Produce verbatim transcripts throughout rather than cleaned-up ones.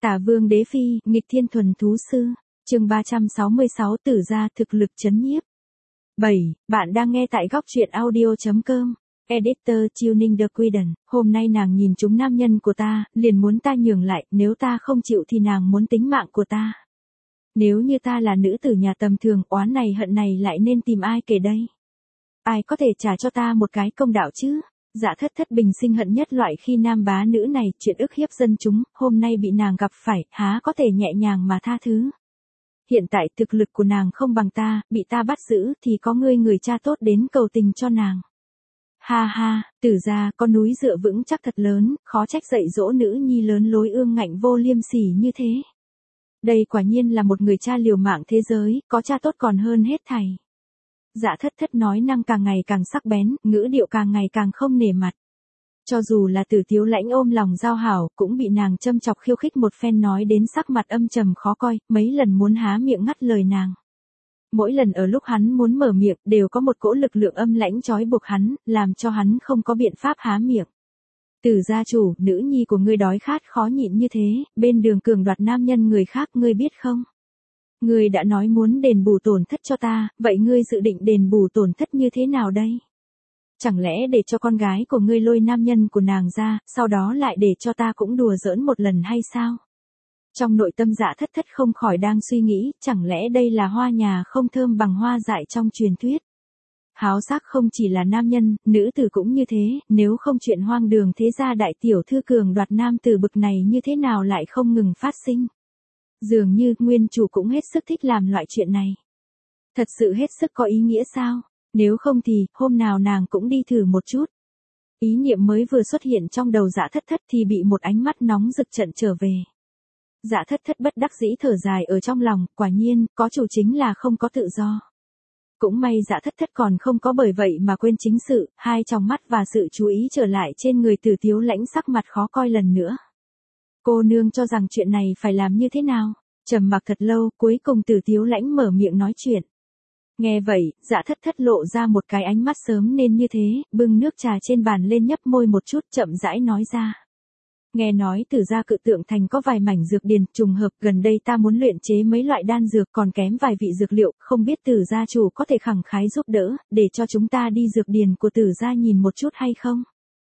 Tả Vương Đế Phi, nghịch thiên thuần thú sư. Chương ba trăm sáu mươi sáu Tử gia thực lực chấn nhiếp. bảy. Bạn đang nghe tại góc truyện audio chấm com. Editor Tuning The Quiden. Hôm nay nàng nhìn trúng nam nhân của ta, liền muốn ta nhường lại, nếu ta không chịu thì nàng muốn tính mạng của ta. Nếu như ta là nữ tử nhà tầm thường, oán này hận này lại nên tìm ai kể đây? Ai có thể trả cho ta một cái công đạo chứ? Dạ thất thất bình sinh hận nhất loại khi nam bá nữ này chuyện ức hiếp dân chúng, hôm nay bị nàng gặp phải, há có thể nhẹ nhàng mà tha thứ. Hiện tại thực lực của nàng không bằng ta, bị ta bắt giữ thì có ngươi người cha tốt đến cầu tình cho nàng. Ha ha, Tử gia có núi dựa vững chắc thật lớn, khó trách dạy dỗ nữ nhi lớn lối ương ngạnh vô liêm sỉ như thế. Đây quả nhiên là một người cha liều mạng thế giới, có cha tốt còn hơn hết thảy. Dạ thất thất nói năng càng ngày càng sắc bén, ngữ điệu càng ngày càng không nể mặt. Cho dù là Tử Tiếu Lãnh ôm lòng giao hảo, cũng bị nàng châm chọc khiêu khích một phen nói đến sắc mặt âm trầm khó coi, mấy lần muốn há miệng ngắt lời nàng. Mỗi lần ở lúc hắn muốn mở miệng, đều có một cỗ lực lượng âm lãnh trói buộc hắn, làm cho hắn không có biện pháp há miệng. Tử gia chủ, nữ nhi của ngươi đói khát khó nhịn như thế, bên đường cường đoạt nam nhân người khác ngươi biết không? Ngươi đã nói muốn đền bù tổn thất cho ta, vậy ngươi dự định đền bù tổn thất như thế nào đây? Chẳng lẽ để cho con gái của ngươi lôi nam nhân của nàng ra, sau đó lại để cho ta cũng đùa giỡn một lần hay sao? Trong nội tâm Dạ thất thất không khỏi đang suy nghĩ, chẳng lẽ đây là hoa nhà không thơm bằng hoa dại trong truyền thuyết? Háo sắc không chỉ là nam nhân, nữ tử cũng như thế, nếu không chuyện hoang đường thế gia đại tiểu thư cường đoạt nam tử bực này như thế nào lại không ngừng phát sinh? Dường như nguyên chủ cũng hết sức thích làm loại chuyện này. Thật sự hết sức có ý nghĩa sao? Nếu không thì, hôm nào nàng cũng đi thử một chút. Ý niệm mới vừa xuất hiện trong đầu Dạ thất thất thì bị một ánh mắt nóng rực trận trở về. Dạ thất thất bất đắc dĩ thở dài ở trong lòng, quả nhiên, có chủ chính là không có tự do. Cũng may Dạ thất thất còn không có bởi vậy mà quên chính sự, hai tròng mắt và sự chú ý trở lại trên người Tử Tiếu Lãnh sắc mặt khó coi lần nữa. Cô nương cho rằng chuyện này phải làm như thế nào? Trầm mặc thật lâu, cuối cùng Tử Tiếu Lãnh mở miệng nói chuyện. Nghe vậy, Dạ thất thất lộ ra một cái ánh mắt sớm nên như thế, bưng nước trà trên bàn lên nhấp môi một chút chậm rãi nói ra. Nghe nói Tử gia Cự Tượng Thành có vài mảnh dược điền, trùng hợp gần đây ta muốn luyện chế mấy loại đan dược còn kém vài vị dược liệu, không biết Tử gia chủ có thể khẳng khái giúp đỡ, để cho chúng ta đi dược điền của Tử gia nhìn một chút hay không?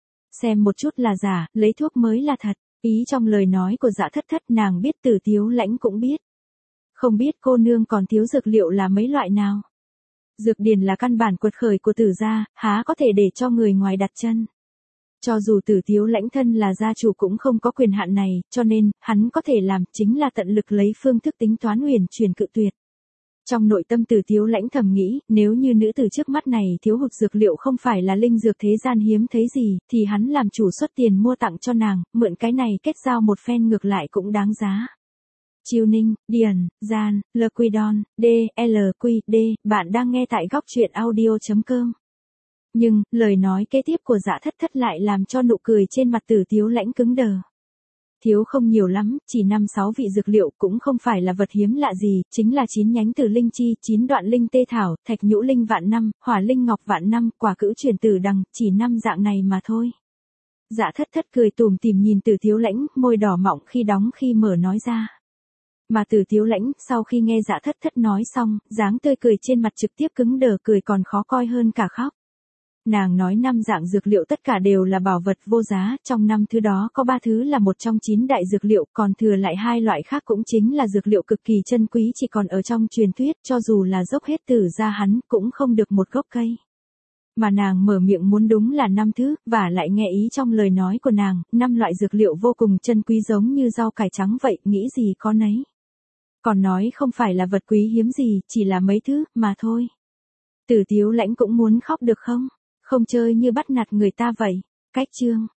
Xem một chút là giả, lấy thuốc mới là thật. Ý trong lời nói của Dạ thất thất nàng biết Tử Tiếu Lãnh cũng biết. Không biết cô nương còn thiếu dược liệu là mấy loại nào? Dược điền là căn bản quật khởi của Tử gia, há có thể để cho người ngoài đặt chân. Cho dù Tử Tiếu Lãnh thân là gia chủ cũng không có quyền hạn này, cho nên, hắn có thể làm chính là tận lực lấy phương thức tính toán huyền chuyển cự tuyệt. Trong nội tâm Tử Tiếu Lãnh thầm nghĩ, nếu như nữ tử trước mắt này thiếu hụt dược liệu không phải là linh dược thế gian hiếm thấy gì, thì hắn làm chủ xuất tiền mua tặng cho nàng, mượn cái này kết giao một phen ngược lại cũng đáng giá. Chiêu Ninh, Điền, Gian, L Quidon, D, L Q D, bạn đang nghe tại góc truyện audio chấm com. Nhưng, lời nói kế tiếp của Dạ thất thất lại làm cho nụ cười trên mặt Tử Tiếu Lãnh cứng đờ. Thiếu không nhiều lắm, chỉ năm sáu vị dược liệu cũng không phải là vật hiếm lạ gì, chính là chín nhánh tử linh chi, chín đoạn linh tê thảo, thạch nhũ linh vạn năm, hỏa linh ngọc vạn năm, quả cữ truyền tử đằng, chỉ năm dạng này mà thôi. Dạ thất thất cười tủm tỉm nhìn Tử Tiếu Lãnh, môi đỏ mọng khi đóng khi mở nói ra. Mà Tử Tiếu Lãnh, sau khi nghe Dạ thất thất nói xong, dáng tươi cười trên mặt trực tiếp cứng đờ, cười còn khó coi hơn cả khóc. Nàng nói năm dạng dược liệu tất cả đều là bảo vật vô giá, trong năm thứ đó có ba thứ là một trong chín đại dược liệu, còn thừa lại hai loại khác cũng chính là dược liệu cực kỳ chân quý chỉ còn ở trong truyền thuyết, cho dù là dốc hết Tử gia hắn cũng không được một gốc cây. Mà nàng mở miệng muốn đúng là năm thứ, và lại nghe ý trong lời nói của nàng, năm loại dược liệu vô cùng chân quý giống như rau cải trắng vậy, nghĩ gì có nấy. Còn nói không phải là vật quý hiếm gì, chỉ là mấy thứ, mà thôi. Tử Tiếu Lãnh cũng muốn khóc được không? Không chơi như bắt nạt người ta vậy. Cách chương.